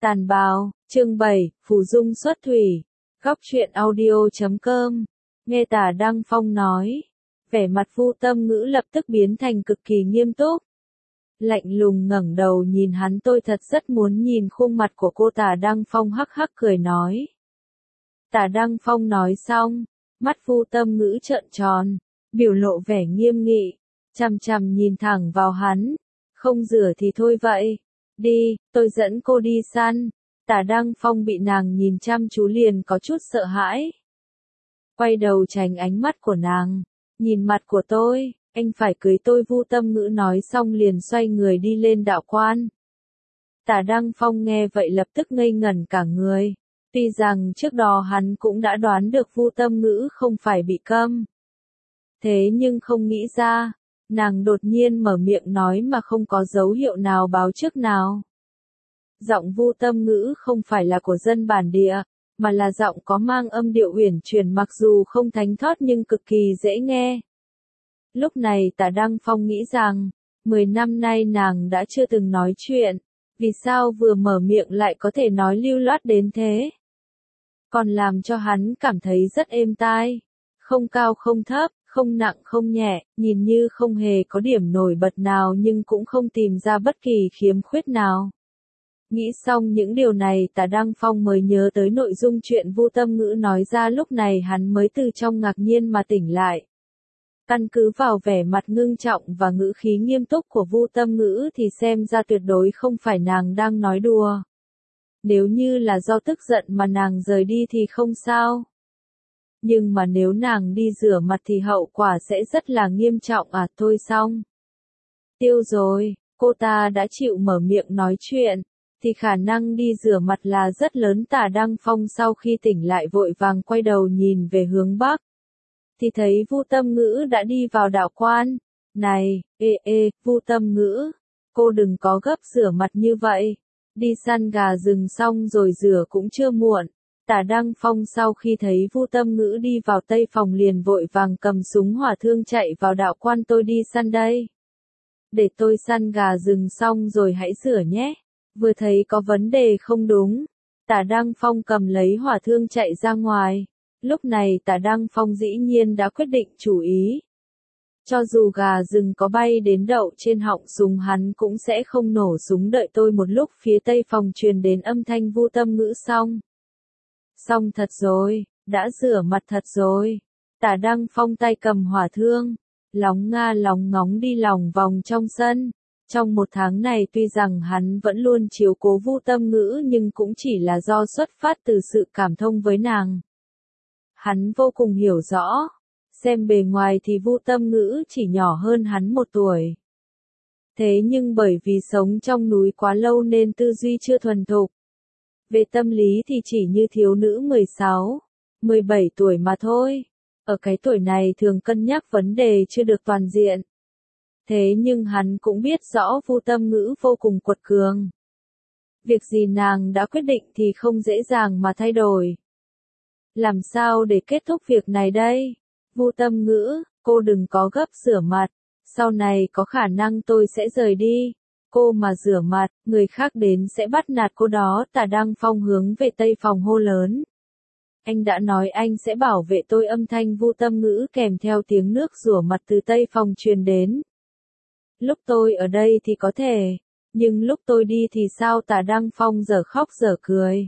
Tàn bào, chương 7, Phù Dung xuất thủy. Góc truyện audio.com. Nghe Tả Đăng Phong nói. Vẻ mặt Vu Tâm Ngữ lập tức biến thành cực kỳ nghiêm túc. Lạnh lùng ngẩng đầu nhìn hắn, tôi thật rất muốn nhìn khuôn mặt của cô. Tả Đăng Phong hắc hắc cười nói. Tả Đăng Phong nói xong, mắt Vu Tâm Ngữ trợn tròn, biểu lộ vẻ nghiêm nghị, chằm chằm nhìn thẳng vào hắn. Không rửa thì thôi vậy. Đi, tôi dẫn cô đi săn. Tả Đăng Phong bị nàng nhìn chăm chú liền có chút sợ hãi. Quay đầu tránh ánh mắt của nàng. Nhìn mặt của tôi, anh phải cưới tôi. Vu Tâm Ngữ nói xong liền xoay người đi lên đạo quan. Tả Đăng Phong nghe vậy lập tức ngây ngẩn cả người. Tuy rằng trước đó hắn cũng đã đoán được Vu Tâm Ngữ không phải bị câm. Thế nhưng không nghĩ ra, nàng đột nhiên mở miệng nói mà không có dấu hiệu nào báo trước nào. Giọng Vu Tâm Ngữ không phải là của dân bản địa, mà là giọng có mang âm điệu uyển chuyển, mặc dù không thánh thót nhưng cực kỳ dễ nghe. Lúc này Tả Đăng Phong nghĩ rằng, 10 năm nay nàng đã chưa từng nói chuyện, vì sao vừa mở miệng lại có thể nói lưu loát đến thế? Còn làm cho hắn cảm thấy rất êm tai, không cao không thấp, không nặng không nhẹ, nhìn như không hề có điểm nổi bật nào nhưng cũng không tìm ra bất kỳ khiếm khuyết nào. Nghĩ xong những điều này, Tả Đăng Phong mới nhớ tới nội dung chuyện Vu Tâm Ngữ nói ra. Lúc này hắn mới từ trong ngạc nhiên mà tỉnh lại. Căn cứ vào vẻ mặt ngưng trọng và ngữ khí nghiêm túc của Vu Tâm Ngữ thì xem ra tuyệt đối không phải nàng đang nói đùa. Nếu như là do tức giận mà nàng rời đi thì không sao. Nhưng mà nếu nàng đi rửa mặt thì hậu quả sẽ rất là nghiêm trọng. Thôi xong. Tiêu rồi, cô ta đã chịu mở miệng nói chuyện, thì khả năng đi rửa mặt là rất lớn. Tả Đăng Phong sau khi tỉnh lại vội vàng quay đầu nhìn về hướng bắc. Thì thấy Vu Tâm Ngữ đã đi vào đạo quan. Này, Vu Tâm Ngữ, cô đừng có gấp rửa mặt như vậy. Đi săn gà rừng xong rồi rửa cũng chưa muộn. Tả Đăng Phong sau khi thấy Vu Tâm Ngữ đi vào tây phòng liền vội vàng cầm súng hỏa thương chạy vào đạo quan. Tôi đi săn đây. Để tôi săn gà rừng xong rồi hãy rửa nhé. Vừa thấy có vấn đề không đúng, Tả Đăng Phong cầm lấy hỏa thương chạy ra ngoài. Lúc này Tả Đăng Phong dĩ nhiên đã quyết định chủ ý. Cho dù gà rừng có bay đến đậu trên họng súng hắn cũng sẽ không nổ súng. Đợi tôi một lúc. Phía tây phòng truyền đến âm thanh Vu Tâm Ngữ xong. Xong thật rồi, đã rửa mặt thật rồi. Tả Đăng Phong tay cầm hỏa thương, lóng nga lóng ngóng đi lòng vòng trong sân. Trong một tháng này tuy rằng hắn vẫn luôn chiếu cố Vu Tâm Ngữ nhưng cũng chỉ là do xuất phát từ sự cảm thông với nàng. Hắn vô cùng hiểu rõ, xem bề ngoài thì Vu Tâm Ngữ chỉ nhỏ hơn hắn 1 tuổi. Thế nhưng bởi vì sống trong núi quá lâu nên tư duy chưa thuần thục. Về tâm lý thì chỉ như thiếu nữ 16, 17 tuổi mà thôi. Ở cái tuổi này thường cân nhắc vấn đề chưa được toàn diện. Thế nhưng hắn cũng biết rõ Vu Tâm Ngữ vô cùng quật cường. Việc gì nàng đã quyết định thì không dễ dàng mà thay đổi. Làm sao để kết thúc việc này đây? Vu Tâm Ngữ, cô đừng có gấp rửa mặt. Sau này có khả năng tôi sẽ rời đi. Cô mà rửa mặt, người khác đến sẽ bắt nạt cô đó. Tả Đăng Phong hướng về tây phòng hô lớn. Anh đã nói anh sẽ bảo vệ tôi. Âm thanh Vu Tâm Ngữ kèm theo tiếng nước rửa mặt từ tây phòng truyền đến. Lúc tôi ở đây thì có thể, nhưng lúc tôi đi thì sao? Tả Đăng Phong dở khóc dở cười.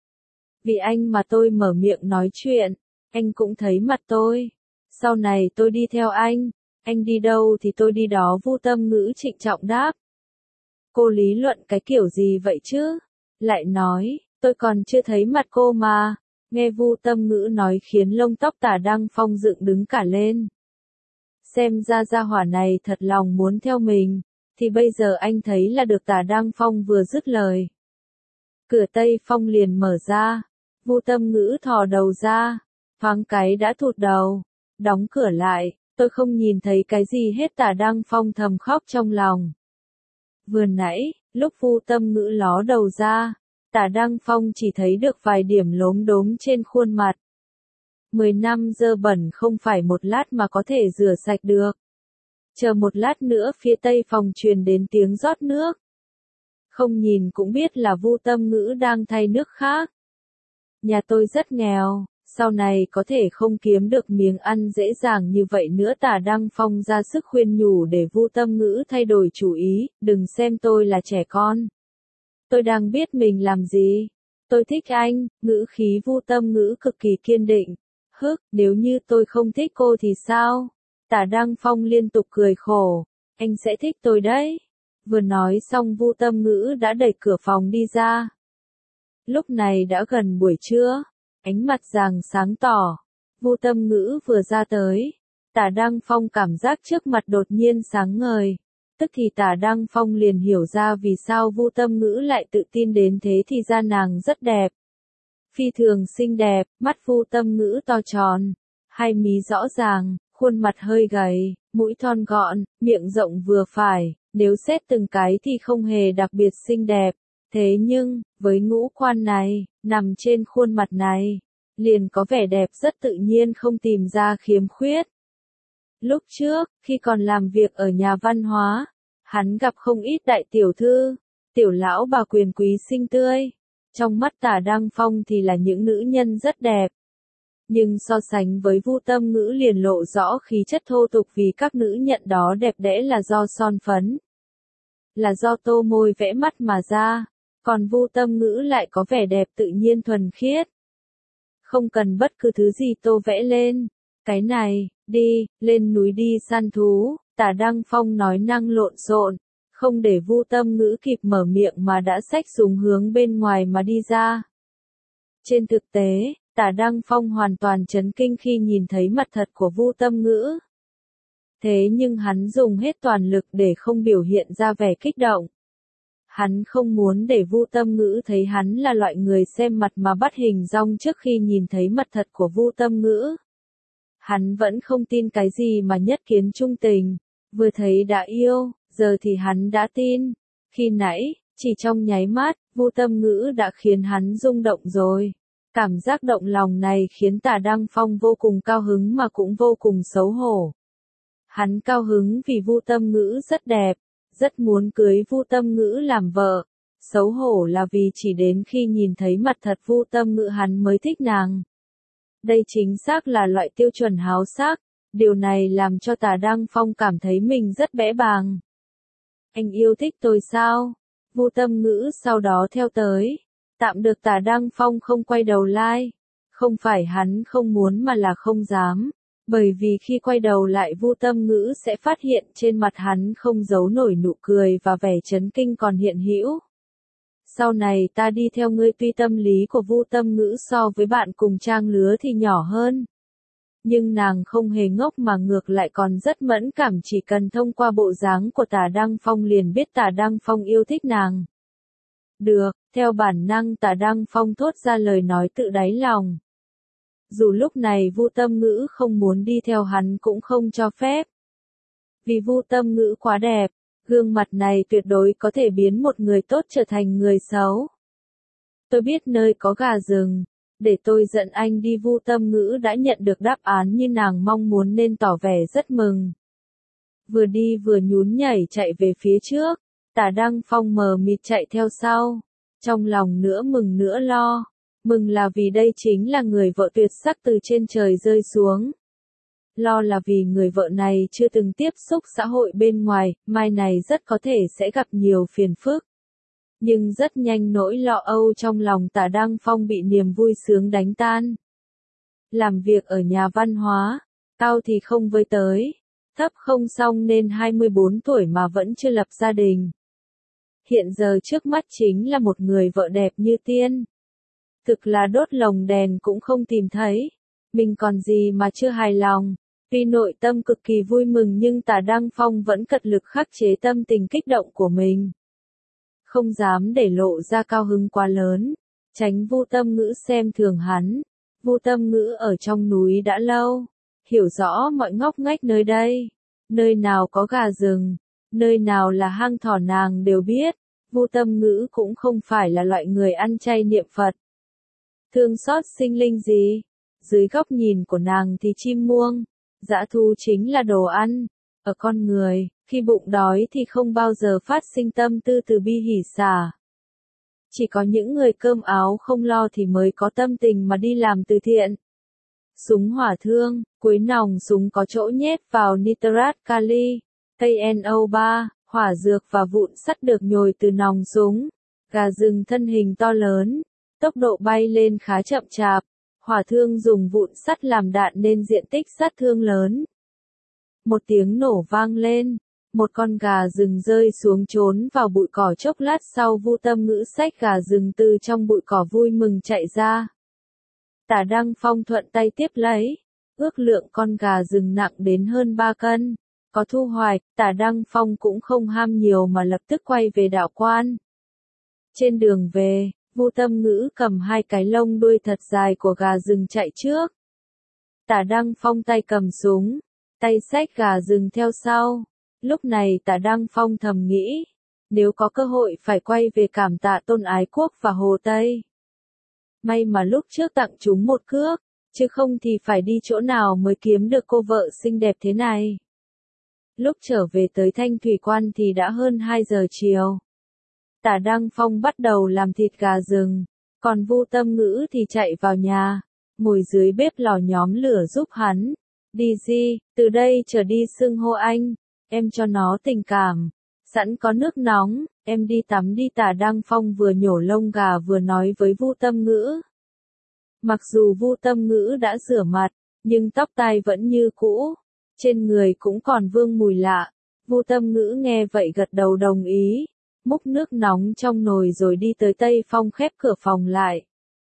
Vì anh mà tôi mở miệng nói chuyện, anh cũng thấy mặt tôi. Sau này tôi đi theo anh đi đâu thì tôi đi đó. Vu Tâm Ngữ trịnh trọng đáp. Cô lý luận cái kiểu gì vậy chứ? Lại nói, tôi còn chưa thấy mặt cô mà. Nghe Vu Tâm Ngữ nói khiến lông tóc Tả Đăng Phong dựng đứng cả lên. Xem ra gia hỏa này thật lòng muốn theo mình, thì bây giờ anh thấy là được. Tả Đăng Phong vừa dứt lời, cửa tây phong liền mở ra. Vu Tâm Ngữ thò đầu ra, thoáng cái đã thụt đầu, đóng cửa lại. Tôi không nhìn thấy cái gì hết. Tả Đăng Phong thầm khóc trong lòng. Vừa nãy, lúc Vu Tâm Ngữ ló đầu ra, Tả Đăng Phong chỉ thấy được vài điểm lốm đốm trên khuôn mặt. 10 năm dơ bẩn không phải một lát mà có thể rửa sạch được. Chờ một lát nữa phía tây phòng truyền đến tiếng rót nước. Không nhìn cũng biết là Vu Tâm Ngữ đang thay nước khác. Nhà tôi rất nghèo, sau này có thể không kiếm được miếng ăn dễ dàng như vậy nữa. Tả Đăng Phong ra sức khuyên nhủ để Vu Tâm Ngữ thay đổi chủ ý, đừng xem tôi là trẻ con. Tôi đang biết mình làm gì. Tôi thích anh, ngữ khí Vu Tâm Ngữ cực kỳ kiên định. Nếu như tôi không thích cô thì sao? Tả Đăng Phong liên tục cười khổ. Anh sẽ thích tôi đấy. Vừa nói xong Vu Tâm Ngữ đã đẩy cửa phòng đi ra. Lúc này đã gần buổi trưa, ánh mặt rạng sáng tỏ. Vu Tâm Ngữ vừa ra tới, Tả Đăng Phong cảm giác trước mặt đột nhiên sáng ngời. Tức thì Tả Đăng Phong liền hiểu ra vì sao Vu Tâm Ngữ lại tự tin đến thế, thì ra nàng rất đẹp. Phi thường xinh đẹp, mắt Vu Tâm Ngữ to tròn, hai mí rõ ràng, khuôn mặt hơi gầy, mũi thon gọn, miệng rộng vừa phải, nếu xét từng cái thì không hề đặc biệt xinh đẹp. Thế nhưng, với ngũ quan này, nằm trên khuôn mặt này, liền có vẻ đẹp rất tự nhiên, không tìm ra khiếm khuyết. Lúc trước, khi còn làm việc ở nhà văn hóa, hắn gặp không ít đại tiểu thư, tiểu lão bà quyền quý xinh tươi. Trong mắt Tả Đăng Phong thì là những nữ nhân rất đẹp. Nhưng so sánh với Vu Tâm Ngữ liền lộ rõ khí chất thô tục, vì các nữ nhận đó đẹp đẽ là do son phấn, là do tô môi vẽ mắt mà ra. Còn Vu Tâm Ngữ lại có vẻ đẹp tự nhiên thuần khiết. Không cần bất cứ thứ gì tô vẽ lên. Cái này, đi, lên núi đi săn thú, Tả Đăng Phong nói năng lộn xộn, không để Vu Tâm Ngữ kịp mở miệng mà đã xách súng hướng bên ngoài mà đi ra. Trên thực tế, Tả Đăng Phong hoàn toàn chấn kinh khi nhìn thấy mặt thật của Vu Tâm Ngữ. Thế nhưng hắn dùng hết toàn lực để không biểu hiện ra vẻ kích động. Hắn không muốn để Vu Tâm Ngữ thấy hắn là loại người xem mặt mà bắt hình dong trước khi nhìn thấy mặt thật của Vu Tâm Ngữ. Hắn vẫn không tin cái gì mà nhất kiến trung tình, vừa thấy đã yêu, giờ thì hắn đã tin. Khi nãy, chỉ trong nháy mắt, Vu Tâm Ngữ đã khiến hắn rung động rồi. Cảm giác động lòng này khiến Tả Đăng Phong vô cùng cao hứng mà cũng vô cùng xấu hổ. Hắn cao hứng vì Vu Tâm Ngữ rất đẹp, rất muốn cưới Vu Tâm Ngữ làm vợ. Xấu hổ là vì chỉ đến khi nhìn thấy mặt thật Vu Tâm Ngữ hắn mới thích nàng. Đây chính xác là loại tiêu chuẩn háo sắc, điều này làm cho Tả Đăng Phong cảm thấy mình rất bẽ bàng. Anh yêu thích tôi sao? Vu Tâm Ngữ sau đó theo tới. Tạm được Tả Đăng Phong không quay đầu lại. Không phải hắn không muốn mà là không dám. Bởi vì khi quay đầu lại Vu Tâm Ngữ sẽ phát hiện trên mặt hắn không giấu nổi nụ cười và vẻ chấn kinh còn hiện hữu. Sau này ta đi theo ngươi. Tuy tâm lý của Vu Tâm Ngữ so với bạn cùng trang lứa thì nhỏ hơn. Nhưng nàng không hề ngốc mà ngược lại còn rất mẫn cảm, chỉ cần thông qua bộ dáng của Tả Đăng Phong liền biết Tả Đăng Phong yêu thích nàng. Được, theo bản năng Tả Đăng Phong thốt ra lời nói tự đáy lòng. Dù lúc này Vu Tâm Ngữ không muốn đi theo hắn cũng không cho phép. Vì Vu Tâm Ngữ quá đẹp, gương mặt này tuyệt đối có thể biến một người tốt trở thành người xấu. Tôi biết nơi có gà rừng, để tôi dẫn anh đi. Vu Tâm Ngữ đã nhận được đáp án như nàng mong muốn nên tỏ vẻ rất mừng. Vừa đi vừa nhún nhảy chạy về phía trước, Tả Đăng Phong mờ mịt chạy theo sau. Trong lòng nửa mừng nửa lo. Mừng là vì đây chính là người vợ tuyệt sắc từ trên trời rơi xuống. Lo là vì người vợ này chưa từng tiếp xúc xã hội bên ngoài, mai này rất có thể sẽ gặp nhiều phiền phức. Nhưng rất nhanh nỗi lo âu trong lòng Tả Đăng Phong bị niềm vui sướng đánh tan. Làm việc ở nhà văn hóa, cao thì không với tới, thấp không xong nên 24 tuổi mà vẫn chưa lập gia đình. Hiện giờ trước mắt chính là một người vợ đẹp như tiên. Thực là đốt lồng đèn cũng không tìm thấy. Mình còn gì mà chưa hài lòng. Tuy nội tâm cực kỳ vui mừng nhưng Tả Đăng Phong vẫn cật lực khắc chế tâm tình kích động của mình. Không dám để lộ ra cao hứng quá lớn, tránh Vu Tâm Ngữ xem thường hắn. Vu Tâm Ngữ ở trong núi đã lâu, hiểu rõ mọi ngóc ngách nơi đây. Nơi nào có gà rừng, nơi nào là hang thỏ nàng đều biết. Vu Tâm Ngữ cũng không phải là loại người ăn chay niệm Phật. Thương xót sinh linh gì? Dưới góc nhìn của nàng thì chim muông, dã thú chính là đồ ăn. Ở con người, Khi bụng đói thì không bao giờ phát sinh tâm tư từ bi hỉ xả. Chỉ có những người cơm áo không lo thì mới có tâm tình mà đi làm từ thiện. Súng hỏa thương, cuối nòng súng có chỗ nhét vào nitrat kali, KNO3, hỏa dược và vụn sắt được nhồi từ nòng súng. Gà rừng thân hình to lớn, tốc độ bay lên khá chậm chạp. Hỏa thương dùng vụn sắt làm đạn nên diện tích sát thương lớn. Một tiếng nổ vang lên, một con gà rừng rơi xuống trốn vào bụi cỏ chốc lát sau Vu Tâm Ngữ xách gà rừng từ trong bụi cỏ vui mừng chạy ra. Tả Đăng Phong thuận tay tiếp lấy, ước lượng con gà rừng nặng đến hơn 3 cân. Có thu hoạch, Tả Đăng Phong cũng không ham nhiều mà lập tức quay về đạo quan. Trên đường về, Vu Tâm Ngữ cầm 2 cái lông đuôi thật dài của gà rừng chạy trước. Tả Đăng Phong tay cầm súng, tay xách gà rừng theo sau. Lúc này Tả Đăng Phong thầm nghĩ, nếu có cơ hội phải quay về cảm tạ Tôn Ái Quốc và Hồ Tây. May mà lúc trước tặng chúng một cước, chứ không thì phải đi chỗ nào mới kiếm được cô vợ xinh đẹp thế này. Lúc trở về tới Thanh Thủy Quan thì đã hơn 2 giờ chiều. Tả Đăng Phong bắt đầu làm thịt gà rừng, còn Vu Tâm Ngữ thì chạy vào nhà, ngồi dưới bếp lò nhóm lửa giúp hắn. Đi Di, từ đây trở đi xưng hô anh, em cho nó tình cảm. Sẵn có nước nóng, em đi tắm đi. Tả Đăng Phong vừa nhổ lông gà vừa nói với Vu Tâm Ngữ. Mặc dù Vu Tâm Ngữ đã rửa mặt, nhưng tóc tai vẫn như cũ, trên người cũng còn vương mùi lạ. Vu Tâm Ngữ nghe vậy gật đầu đồng ý, múc nước nóng trong nồi rồi đi tới Tây Phong khép cửa phòng lại.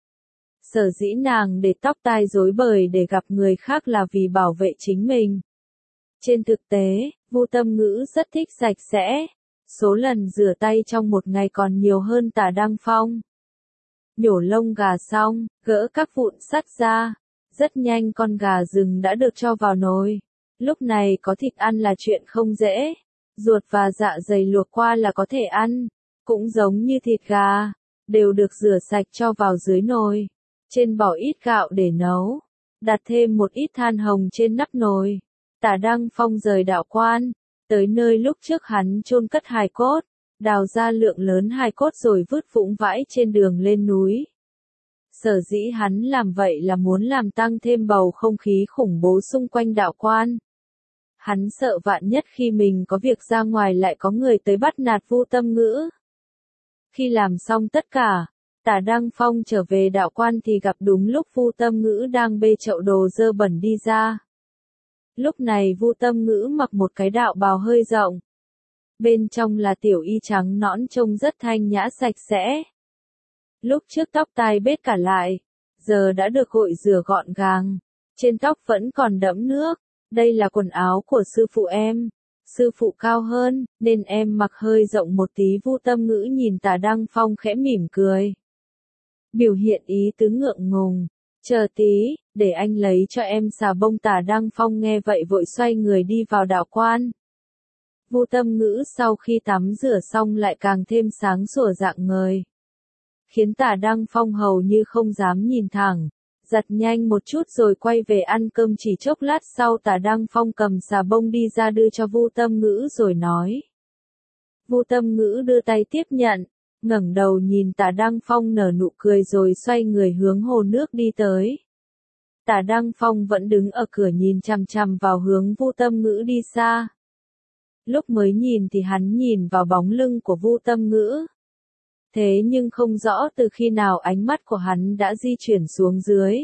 Sở dĩ nàng để tóc tai rối bời để gặp người khác là vì bảo vệ chính mình. Trên thực tế, Vu Tâm Ngữ rất thích sạch sẽ, số lần rửa tay trong một ngày còn nhiều hơn Tả Đăng Phong. Nhổ lông gà xong, gỡ các vụn sắt ra, rất nhanh con gà rừng đã được cho vào nồi. Lúc này có thịt ăn là chuyện không dễ, ruột và dạ dày luộc qua là có thể ăn, cũng giống như thịt gà, đều được rửa sạch cho vào dưới nồi. Trên bỏ ít gạo để nấu, đặt thêm một ít than hồng trên nắp nồi. Tả Đăng Phong rời đạo quan, tới nơi lúc trước hắn chôn cất hài cốt, đào ra lượng lớn hài cốt rồi vứt vũng vãi trên đường lên núi. Sở dĩ hắn làm vậy là muốn làm tăng thêm bầu không khí khủng bố xung quanh đạo quan. Hắn sợ vạn nhất khi mình có việc ra ngoài lại có người tới bắt nạt Vu Tâm Ngữ. Khi làm xong tất cả, Tả Đăng Phong trở về đạo quan thì gặp đúng lúc Vu Tâm Ngữ đang bê chậu đồ dơ bẩn đi ra. Lúc này Vu Tâm Ngữ mặc một cái đạo bào hơi rộng. Bên trong là tiểu y trắng nõn trông rất thanh nhã sạch sẽ. Lúc trước tóc tai bết cả lại, giờ đã được gội rửa gọn gàng. Trên tóc vẫn còn đẫm nước. Đây là quần áo của sư phụ em. Sư phụ cao hơn, nên em mặc hơi rộng một tí. Vu Tâm Ngữ nhìn Tả Đăng Phong khẽ mỉm cười. Biểu hiện ý tứ ngượng ngùng. Chờ tí, để anh lấy cho em xà bông. Tả Đăng Phong nghe vậy vội xoay người đi vào đạo quan. Vu Tâm Ngữ sau khi tắm rửa xong lại càng thêm sáng sủa rạng ngời, khiến Tả Đăng Phong hầu như không dám nhìn thẳng. Giặt nhanh một chút rồi quay về ăn cơm. Chỉ chốc lát sau Tả Đăng Phong cầm xà bông đi ra đưa cho Vu Tâm Ngữ rồi nói. Vu Tâm Ngữ đưa tay tiếp nhận, ngẩng đầu nhìn Tả Đăng Phong nở nụ cười rồi xoay người hướng hồ nước đi tới. Tả Đăng Phong vẫn đứng ở cửa nhìn chằm chằm vào hướng Vu Tâm Ngữ đi xa. Lúc mới nhìn thì hắn nhìn vào bóng lưng của Vu Tâm Ngữ. Thế nhưng không rõ từ khi nào ánh mắt của hắn đã di chuyển xuống dưới.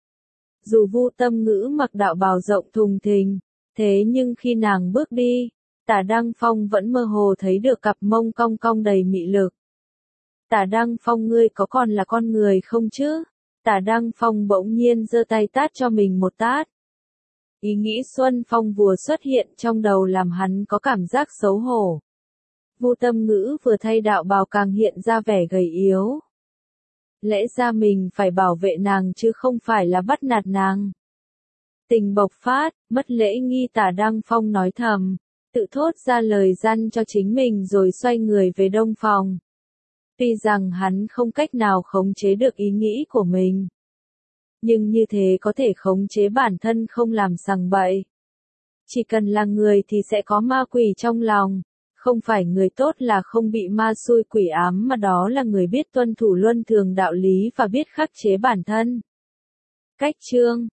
Dù Vu Tâm Ngữ mặc đạo bào rộng thùng thình, thế nhưng khi nàng bước đi, Tả Đăng Phong vẫn mơ hồ thấy được cặp mông cong cong đầy mị lực. Tả Đăng Phong, ngươi có còn là con người không chứ? Tả Đăng Phong bỗng nhiên giơ tay tát cho mình một tát. Ý nghĩ Xuân Phong vừa xuất hiện trong đầu làm hắn có cảm giác xấu hổ. Vu Tâm Ngữ vừa thay đạo bào càng hiện ra vẻ gầy yếu. Lẽ ra mình phải bảo vệ nàng chứ không phải là bắt nạt nàng. Tình bộc phát, mất lễ nghi. Tả Đăng Phong nói thầm, tự thốt ra lời gian cho chính mình rồi xoay người về đông phòng. Tuy rằng hắn không cách nào khống chế được ý nghĩ của mình, nhưng như thế có thể khống chế bản thân không làm sằng bậy. Chỉ cần là người thì sẽ có ma quỷ trong lòng. Không phải người tốt là không bị ma xui quỷ ám mà đó là người biết tuân thủ luân thường đạo lý và biết khắc chế bản thân. Cách chương